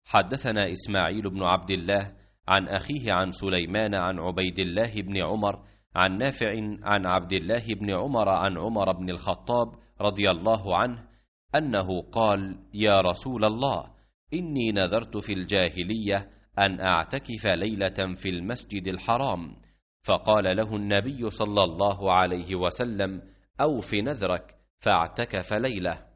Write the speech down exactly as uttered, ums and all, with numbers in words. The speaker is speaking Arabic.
حدثنا إسماعيل بن عبد الله عن أخيه عن سليمان عن عبيد الله بن عمر عن نافع عن عبد الله بن عمر عن عمر بن الخطاب رضي الله عنه أنه قال: يا رسول الله، إني نذرت في الجاهلية أن أعتكف ليلة في المسجد الحرام، فقال له النبي صلى الله عليه وسلم: أوف نذرك، فاعتكف ليلة.